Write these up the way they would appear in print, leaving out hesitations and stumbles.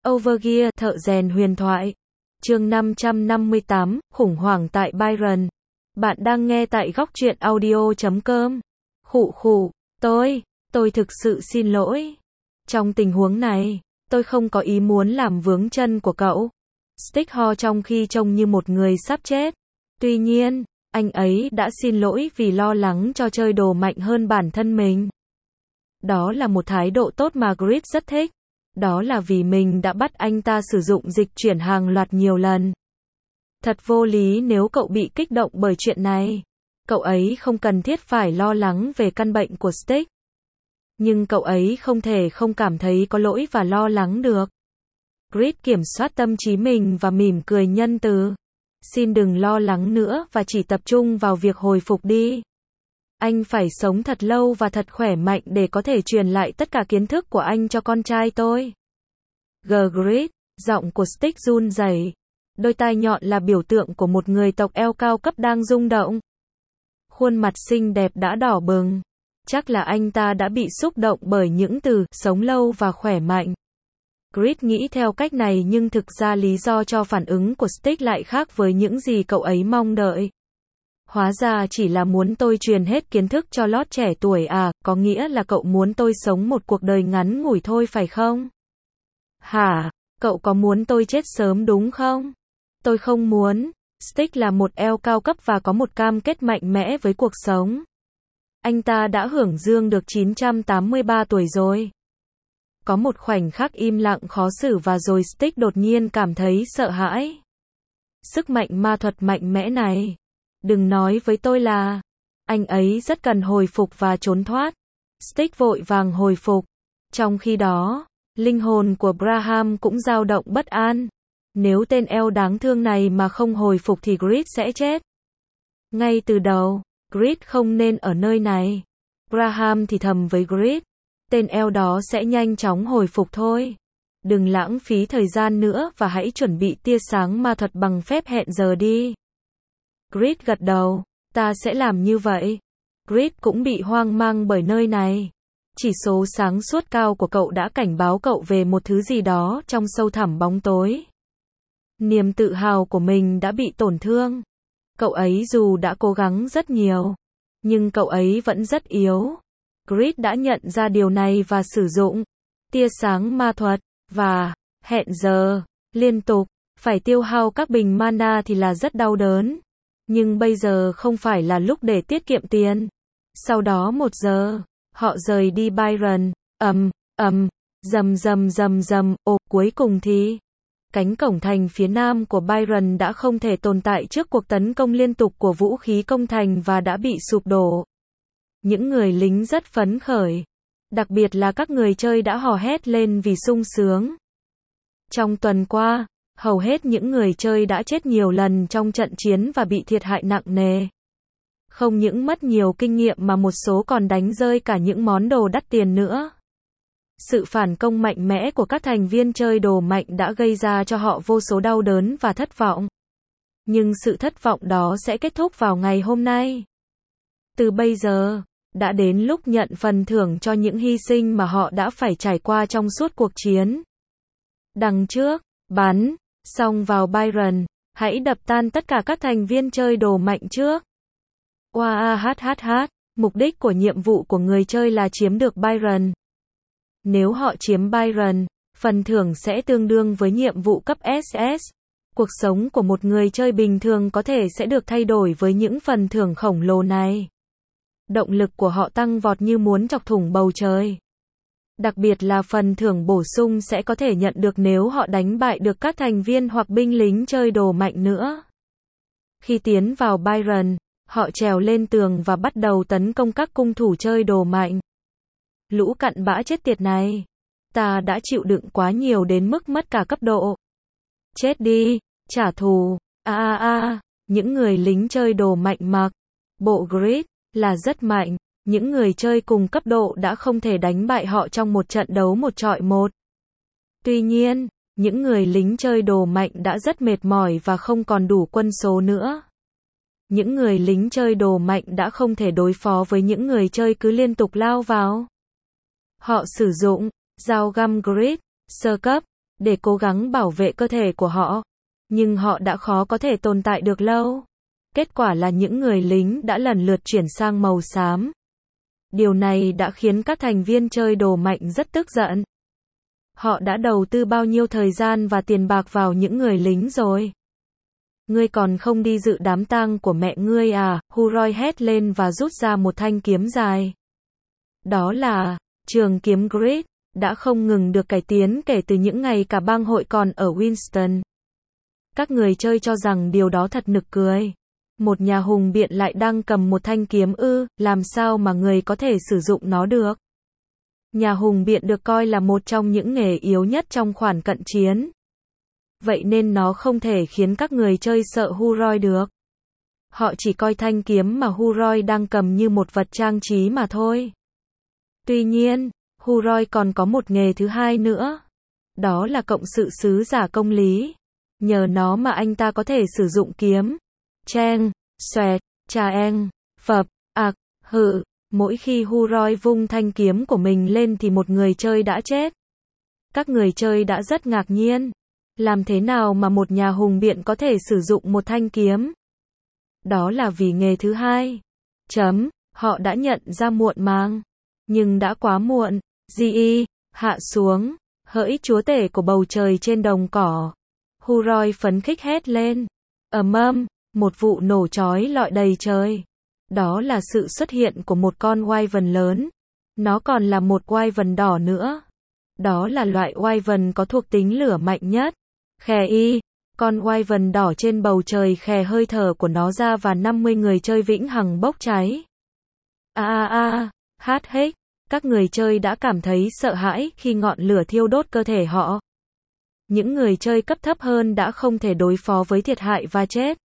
Overgear, thợ rèn huyền thoại. Chương 558, khủng hoảng tại Byron. Bạn đang nghe tại góc truyện audio.com. Khụ khụ, tôi thực sự xin lỗi. Trong tình huống này, tôi không có ý muốn làm vướng chân của cậu. Stick ho trong khi trông như một người sắp chết. Tuy nhiên, anh ấy đã xin lỗi vì lo lắng cho chơi đồ mạnh hơn bản thân mình. Đó là một thái độ tốt mà Grit rất thích. Đó là vì mình đã bắt anh ta sử dụng dịch chuyển hàng loạt nhiều lần. Thật vô lý nếu cậu bị kích động bởi chuyện này. Cậu ấy không cần thiết phải lo lắng về căn bệnh của Stick. Nhưng cậu ấy không thể không cảm thấy có lỗi và lo lắng được. Grit kiểm soát tâm trí mình và mỉm cười nhân từ. Xin đừng lo lắng nữa và chỉ tập trung vào việc hồi phục đi. Anh phải sống thật lâu và thật khỏe mạnh để có thể truyền lại tất cả kiến thức của anh cho con trai tôi. Grit, giọng của Stick run rẩy. Đôi tai nhọn là biểu tượng của một người tộc eo cao cấp đang rung động. Khuôn mặt xinh đẹp đã đỏ bừng. Chắc là anh ta đã bị xúc động bởi những từ sống lâu và khỏe mạnh. Grit nghĩ theo cách này nhưng thực ra lý do cho phản ứng của Stick lại khác với những gì cậu ấy mong đợi. Hóa ra chỉ là muốn tôi truyền hết kiến thức cho lót trẻ tuổi à, có nghĩa là cậu muốn tôi sống một cuộc đời ngắn ngủi thôi phải không? Hả? Cậu có muốn tôi chết sớm đúng không? Tôi không muốn. Stick là một eo cao cấp và có một cam kết mạnh mẽ với cuộc sống. Anh ta đã hưởng dương được 983 tuổi rồi. Có một khoảnh khắc im lặng khó xử và rồi Stick đột nhiên cảm thấy sợ hãi. Sức mạnh ma thuật mạnh mẽ này. Đừng nói với tôi là anh ấy rất cần hồi phục và trốn thoát. Stick vội vàng hồi phục. Trong khi đó, linh hồn của Braham cũng dao động bất an. Nếu tên eo đáng thương này mà không hồi phục thì Grit sẽ chết. Ngay từ đầu, Grit không nên ở nơi này. Braham thì thầm với Grit. Tên eo đó sẽ nhanh chóng hồi phục thôi. Đừng lãng phí thời gian nữa và hãy chuẩn bị tia sáng ma thuật bằng phép hẹn giờ đi. Grit gật đầu. Ta sẽ làm như vậy. Grit cũng bị hoang mang bởi nơi này. Chỉ số sáng suốt cao của cậu đã cảnh báo cậu về một thứ gì đó trong sâu thẳm bóng tối. Niềm tự hào của mình đã bị tổn thương. Cậu ấy dù đã cố gắng rất nhiều, nhưng cậu ấy vẫn rất yếu. Grit đã nhận ra điều này và sử dụng tia sáng ma thuật và hẹn giờ liên tục. Phải tiêu hao các bình mana thì là rất đau đớn. Nhưng bây giờ không phải là lúc để tiết kiệm tiền. Sau đó 1 giờ, họ rời đi Byron. Rầm. Cuối cùng thì cánh cổng thành phía nam của Byron đã không thể tồn tại trước cuộc tấn công liên tục của vũ khí công thành và đã bị sụp đổ. Những người lính rất phấn khởi. Đặc biệt là các người chơi đã hò hét lên vì sung sướng. Trong tuần qua, hầu hết những người chơi đã chết nhiều lần trong trận chiến và bị thiệt hại nặng nề. Không những mất nhiều kinh nghiệm mà một số còn đánh rơi cả những món đồ đắt tiền nữa. Sự phản công mạnh mẽ của các thành viên chơi đồ mạnh đã gây ra cho họ vô số đau đớn và thất vọng. Nhưng sự thất vọng đó sẽ kết thúc vào ngày hôm nay. Từ bây giờ, đã đến lúc nhận phần thưởng cho những hy sinh mà họ đã phải trải qua trong suốt cuộc chiến. Đằng trước, bắn, xong vào Byron, hãy đập tan tất cả các thành viên chơi đồ mạnh trước. Mục đích của nhiệm vụ của người chơi là chiếm được Byron. Nếu họ chiếm Byron, phần thưởng sẽ tương đương với nhiệm vụ cấp SS. Cuộc sống của một người chơi bình thường có thể sẽ được thay đổi với những phần thưởng khổng lồ này. Động lực của họ tăng vọt như muốn chọc thủng bầu trời. Đặc biệt là phần thưởng bổ sung sẽ có thể nhận được nếu họ đánh bại được các thành viên hoặc binh lính chơi đồ mạnh nữa. Khi tiến vào Byron, họ trèo lên tường và bắt đầu tấn công các cung thủ chơi đồ mạnh. Lũ cặn bã chết tiệt này. Ta đã chịu đựng quá nhiều đến mức mất cả cấp độ. Chết đi, trả thù. Những người lính chơi đồ mạnh mặc bộ Grit là rất mạnh. Những người chơi cùng cấp độ đã không thể đánh bại họ trong một trận đấu 1-1. Tuy nhiên, những người lính chơi đồ mạnh đã rất mệt mỏi và không còn đủ quân số nữa. Những người lính chơi đồ mạnh đã không thể đối phó với những người chơi cứ liên tục lao vào. Họ sử dụng dao găm Grit sơ cấp để cố gắng bảo vệ cơ thể của họ. Nhưng họ đã khó có thể tồn tại được lâu. Kết quả là những người lính đã lần lượt chuyển sang màu xám. Điều này đã khiến các thành viên chơi đồ mạnh rất tức giận. Họ đã đầu tư bao nhiêu thời gian và tiền bạc vào những người lính rồi. Ngươi còn không đi dự đám tang của mẹ ngươi à? Huroy hét lên và rút ra một thanh kiếm dài. Đó là trường kiếm Grid, đã không ngừng được cải tiến kể từ những ngày cả bang hội còn ở Winston. Các người chơi cho rằng điều đó thật nực cười. Một nhà hùng biện lại đang cầm một thanh kiếm làm sao mà người có thể sử dụng nó được? Nhà hùng biện được coi là một trong những nghề yếu nhất trong khoản cận chiến. Vậy nên nó không thể khiến các người chơi sợ Huroy được. Họ chỉ coi thanh kiếm mà Huroy đang cầm như một vật trang trí mà thôi. Tuy nhiên, Huroy còn có một nghề thứ hai nữa. Đó là cộng sự sứ giả công lý. Nhờ nó mà anh ta có thể sử dụng kiếm. Cheng, xoẹt, chaeng, phập, ạc, hự. Mỗi khi Huroy vung thanh kiếm của mình lên thì một người chơi đã chết. Các người chơi đã rất ngạc nhiên. Làm thế nào mà một nhà hùng biện có thể sử dụng một thanh kiếm? Đó là vì nghề thứ hai. Họ đã nhận ra muộn màng. Nhưng đã quá muộn. Gi, hạ xuống. Hỡi chúa tể của bầu trời trên đồng cỏ. Huroy phấn khích hét lên. Một vụ nổ chói lọi đầy trời. Đó là sự xuất hiện của một con wyvern lớn. Nó còn là một wyvern đỏ nữa. Đó là loại wyvern có thuộc tính lửa mạnh nhất. Khè con wyvern đỏ trên bầu trời khè hơi thở của nó ra và 50 người chơi vĩnh hằng bốc cháy. Hát hết. Các người chơi đã cảm thấy sợ hãi khi ngọn lửa thiêu đốt cơ thể họ. Những người chơi cấp thấp hơn đã không thể đối phó với thiệt hại và chết.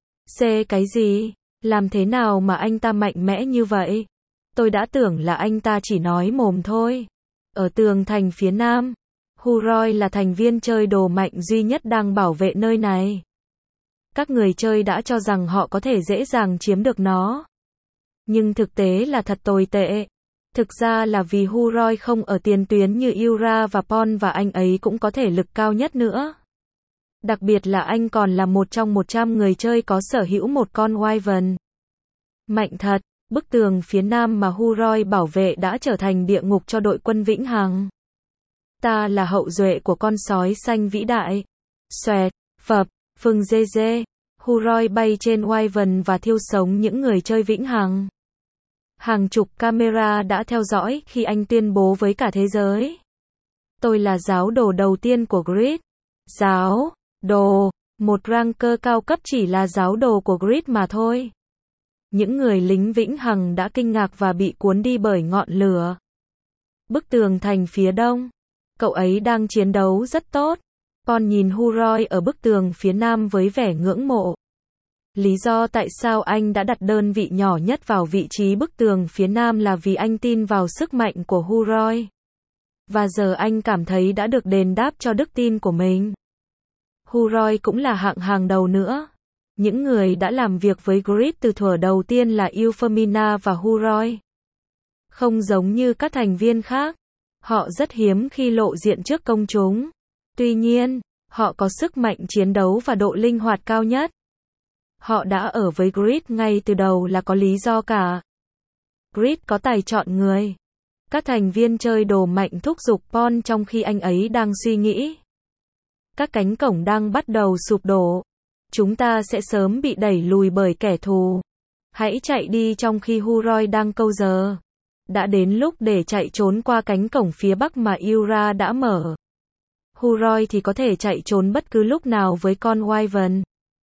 Cái gì? Làm thế nào mà anh ta mạnh mẽ như vậy? Tôi đã tưởng là anh ta chỉ nói mồm thôi. Ở tường thành phía nam, Huroy là thành viên chơi đồ mạnh duy nhất đang bảo vệ nơi này. Các người chơi đã cho rằng họ có thể dễ dàng chiếm được nó. Nhưng thực tế là thật tồi tệ. Thực ra là vì Huroy không ở tiền tuyến như Ura và Pon và anh ấy cũng có thể lực cao nhất nữa. Đặc biệt là anh còn là một trong 100 người chơi có sở hữu một con wyvern. Mạnh thật, bức tường phía nam mà Huroy bảo vệ đã trở thành địa ngục cho đội quân vĩnh hằng. Ta là hậu duệ của con sói xanh vĩ đại. Xoẹt, phập, phừng dê dê. Huroy bay trên wyvern và thiêu sống những người chơi vĩnh hằng. Hàng chục camera đã theo dõi khi anh tuyên bố với cả thế giới. Tôi là giáo đồ đầu tiên của Grid. Giáo đồ, một ranker cao cấp chỉ là giáo đồ của Grid mà thôi. Những người lính vĩnh hằng đã kinh ngạc và bị cuốn đi bởi ngọn lửa. Bức tường thành phía đông. Cậu ấy đang chiến đấu rất tốt. Pon nhìn Huroy ở bức tường phía nam với vẻ ngưỡng mộ. Lý do tại sao anh đã đặt đơn vị nhỏ nhất vào vị trí bức tường phía nam là vì anh tin vào sức mạnh của Huroy. Và giờ anh cảm thấy đã được đền đáp cho đức tin của mình. Huroy cũng là hạng hàng đầu nữa. Những người đã làm việc với Grid từ thuở đầu tiên là Euphemina và Huroy. Không giống như các thành viên khác, họ rất hiếm khi lộ diện trước công chúng. Tuy nhiên, họ có sức mạnh chiến đấu và độ linh hoạt cao nhất. Họ đã ở với Grid ngay từ đầu là có lý do cả. Grid có tài chọn người. Các thành viên chơi đồ mạnh thúc giục Pon trong khi anh ấy đang suy nghĩ. Các cánh cổng đang bắt đầu sụp đổ. Chúng ta sẽ sớm bị đẩy lùi bởi kẻ thù. Hãy chạy đi trong khi Huroy đang câu giờ. Đã đến lúc để chạy trốn qua cánh cổng phía bắc mà Ura đã mở. Huroy thì có thể chạy trốn bất cứ lúc nào với con wyvern.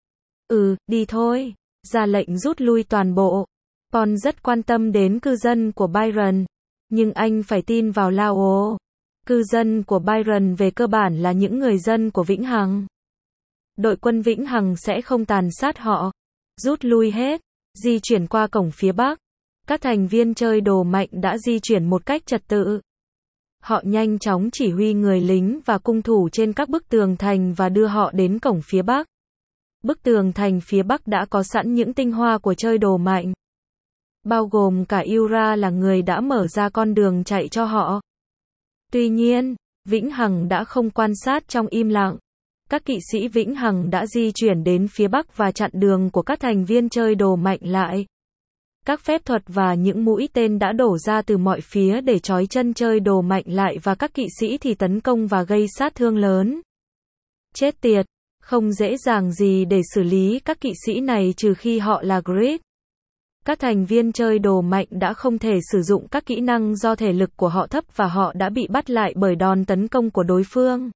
Đi thôi. Ra lệnh rút lui toàn bộ. Pon rất quan tâm đến cư dân của Byron. Nhưng anh phải tin vào Lao. Cư dân của Byron về cơ bản là những người dân của Vĩnh Hằng. Đội quân Vĩnh Hằng sẽ không tàn sát họ. Rút lui hết. Di chuyển qua cổng phía bắc. Các thành viên chơi đồ mạnh đã di chuyển một cách trật tự. Họ nhanh chóng chỉ huy người lính và cung thủ trên các bức tường thành và đưa họ đến cổng phía bắc. Bức tường thành phía bắc đã có sẵn những tinh hoa của chơi đồ mạnh. Bao gồm cả Ura là người đã mở ra con đường chạy cho họ. Tuy nhiên, Vĩnh Hằng đã không quan sát trong im lặng. Các kỵ sĩ Vĩnh Hằng đã di chuyển đến phía bắc và chặn đường của các thành viên chơi đồ mạnh lại. Các phép thuật và những mũi tên đã đổ ra từ mọi phía để trói chân chơi đồ mạnh lại và các kỵ sĩ thì tấn công và gây sát thương lớn. Chết tiệt, không dễ dàng gì để xử lý các kỵ sĩ này trừ khi họ là Grid. Các thành viên chơi đồ mạnh đã không thể sử dụng các kỹ năng do thể lực của họ thấp và họ đã bị bắt lại bởi đòn tấn công của đối phương.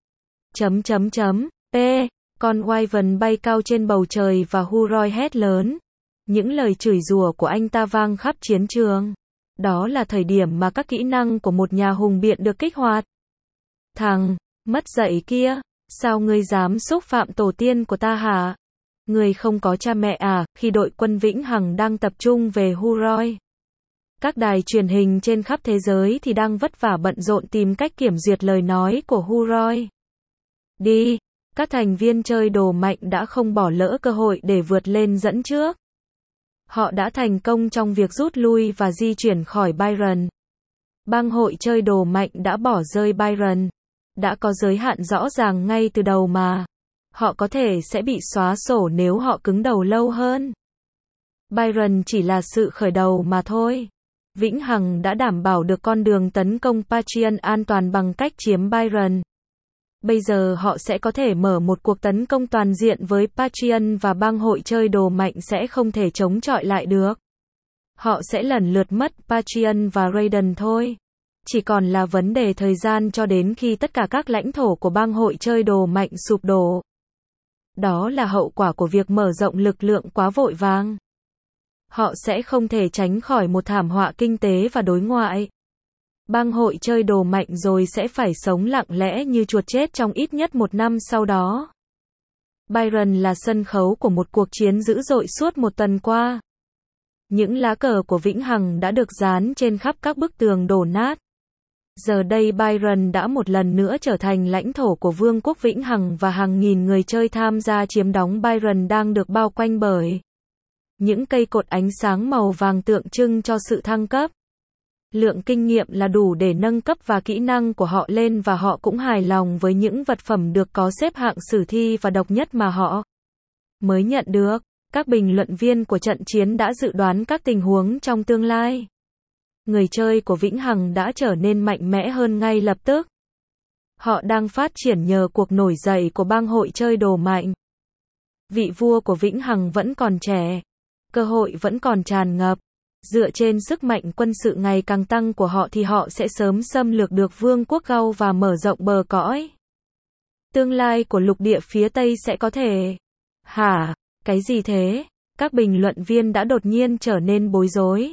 P. Con Wyvern bay cao trên bầu trời và Huroy hét lớn. Những lời chửi rủa của anh ta vang khắp chiến trường. Đó là thời điểm mà các kỹ năng của một nhà hùng biện được kích hoạt. Thằng mất dạy kia, sao ngươi dám xúc phạm tổ tiên của ta hả? Ngươi không có cha mẹ à? Khi đội quân Vĩnh Hằng đang tập trung về Huroy, các đài truyền hình trên khắp thế giới thì đang vất vả bận rộn tìm cách kiểm duyệt lời nói của Huroy. Đi, các thành viên chơi đồ mạnh đã không bỏ lỡ cơ hội để vượt lên dẫn trước. Họ đã thành công trong việc rút lui và di chuyển khỏi Byron. Bang hội chơi đồ mạnh đã bỏ rơi Byron. Đã có giới hạn rõ ràng ngay từ đầu mà. Họ có thể sẽ bị xóa sổ nếu họ cứng đầu lâu hơn. Byron chỉ là sự khởi đầu mà thôi. Vĩnh Hằng đã đảm bảo được con đường tấn công Patreon an toàn bằng cách chiếm Byron. Bây giờ họ sẽ có thể mở một cuộc tấn công toàn diện với Patreon và bang hội chơi đồ mạnh sẽ không thể chống chọi lại được. Họ sẽ lần lượt mất Patreon và Raiden thôi. Chỉ còn là vấn đề thời gian cho đến khi tất cả các lãnh thổ của bang hội chơi đồ mạnh sụp đổ. Đó là hậu quả của việc mở rộng lực lượng quá vội vàng. Họ sẽ không thể tránh khỏi một thảm họa kinh tế và đối ngoại. Bang hội chơi đồ mạnh rồi sẽ phải sống lặng lẽ như chuột chết trong ít nhất một năm sau đó. Byron là sân khấu của một cuộc chiến dữ dội suốt một tuần qua. Những lá cờ của Vĩnh Hằng đã được dán trên khắp các bức tường đổ nát. Giờ đây Byron đã một lần nữa trở thành lãnh thổ của Vương quốc Vĩnh Hằng và hàng nghìn người chơi tham gia chiếm đóng Byron đang được bao quanh bởi những cây cột ánh sáng màu vàng tượng trưng cho sự thăng cấp. Lượng kinh nghiệm là đủ để nâng cấp và kỹ năng của họ lên và họ cũng hài lòng với những vật phẩm được có xếp hạng sử thi và độc nhất mà họ mới nhận được. Các bình luận viên của trận chiến đã dự đoán các tình huống trong tương lai. Người chơi của Vĩnh Hằng đã trở nên mạnh mẽ hơn ngay lập tức. Họ đang phát triển nhờ cuộc nổi dậy của bang hội chơi đồ mạnh. Vị vua của Vĩnh Hằng vẫn còn trẻ. Cơ hội vẫn còn tràn ngập. Dựa trên sức mạnh quân sự ngày càng tăng của họ thì họ sẽ sớm xâm lược được Vương quốc Gau và mở rộng bờ cõi. Tương lai của lục địa phía Tây sẽ có thể... Hả? Cái gì thế? Các bình luận viên đã đột nhiên trở nên bối rối.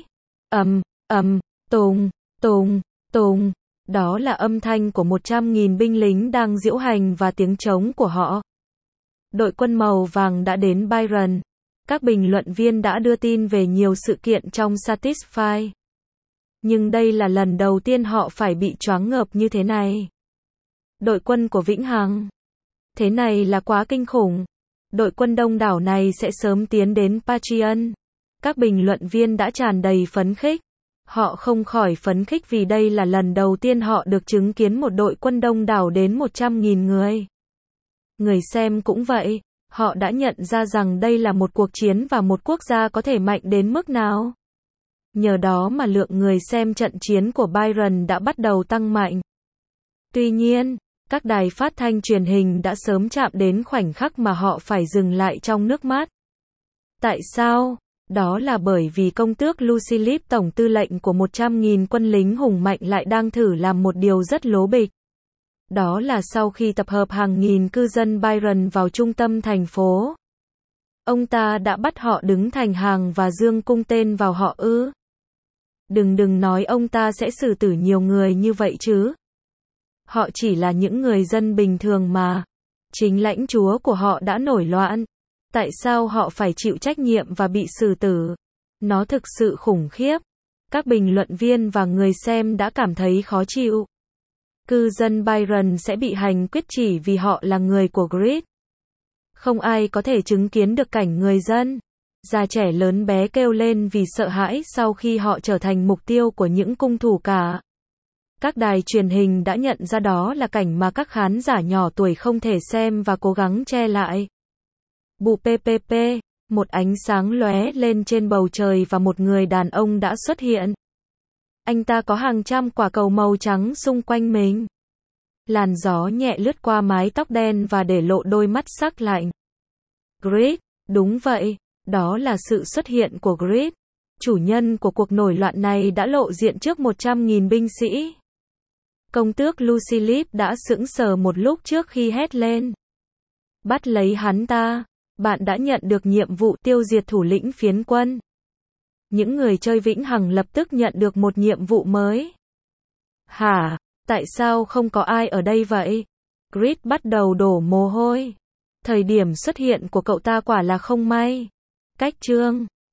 Tùng, tùng, tùng. Đó là âm thanh của 100.000 binh lính đang diễu hành và tiếng trống của họ. Đội quân màu vàng đã đến Byron. Các bình luận viên đã đưa tin về nhiều sự kiện trong Satisfy. Nhưng đây là lần đầu tiên họ phải bị choáng ngợp như thế này. Đội quân của Vĩnh Hằng. Thế này là quá kinh khủng. Đội quân đông đảo này sẽ sớm tiến đến Patreon. Các bình luận viên đã tràn đầy phấn khích. Họ không khỏi phấn khích vì đây là lần đầu tiên họ được chứng kiến một đội quân đông đảo đến 100.000 người. Người xem cũng vậy. Họ đã nhận ra rằng đây là một cuộc chiến và một quốc gia có thể mạnh đến mức nào. Nhờ đó mà lượng người xem trận chiến của Byron đã bắt đầu tăng mạnh. Tuy nhiên, các đài phát thanh truyền hình đã sớm chạm đến khoảnh khắc mà họ phải dừng lại trong nước mắt. Tại sao? Đó là bởi vì công tước Lucilip tổng tư lệnh của 100.000 quân lính hùng mạnh lại đang thử làm một điều rất lố bịch. Đó là sau khi tập hợp hàng nghìn cư dân Byron vào trung tâm thành phố. Ông ta đã bắt họ đứng thành hàng và giương cung tên vào họ ư. Đừng nói ông ta sẽ xử tử nhiều người như vậy chứ. Họ chỉ là những người dân bình thường mà. Chính lãnh chúa của họ đã nổi loạn. Tại sao họ phải chịu trách nhiệm và bị xử tử? Nó thực sự khủng khiếp. Các bình luận viên và người xem đã cảm thấy khó chịu. Cư dân Byron sẽ bị hành quyết chỉ vì họ là người của Grid. Không ai có thể chứng kiến được cảnh người dân, già trẻ lớn bé kêu lên vì sợ hãi sau khi họ trở thành mục tiêu của những cung thủ cả. Các đài truyền hình đã nhận ra đó là cảnh mà các khán giả nhỏ tuổi không thể xem và cố gắng che lại. Bù ppp, một ánh sáng lóe lên trên bầu trời và một người đàn ông đã xuất hiện. Anh ta có hàng trăm quả cầu màu trắng xung quanh mình. Làn gió nhẹ lướt qua mái tóc đen và để lộ đôi mắt sắc lạnh. Grid, đúng vậy, đó là sự xuất hiện của Grid. Chủ nhân của cuộc nổi loạn này đã lộ diện trước 100.000 binh sĩ. Công tước Lucy Lipp đã sững sờ một lúc trước khi hét lên. Bắt lấy hắn ta, bạn đã nhận được nhiệm vụ tiêu diệt thủ lĩnh phiến quân. Những người chơi vĩnh hằng lập tức nhận được một nhiệm vụ mới. Hả? Tại sao không có ai ở đây vậy? Grid bắt đầu đổ mồ hôi. Thời điểm xuất hiện của cậu ta quả là không may. Cách chương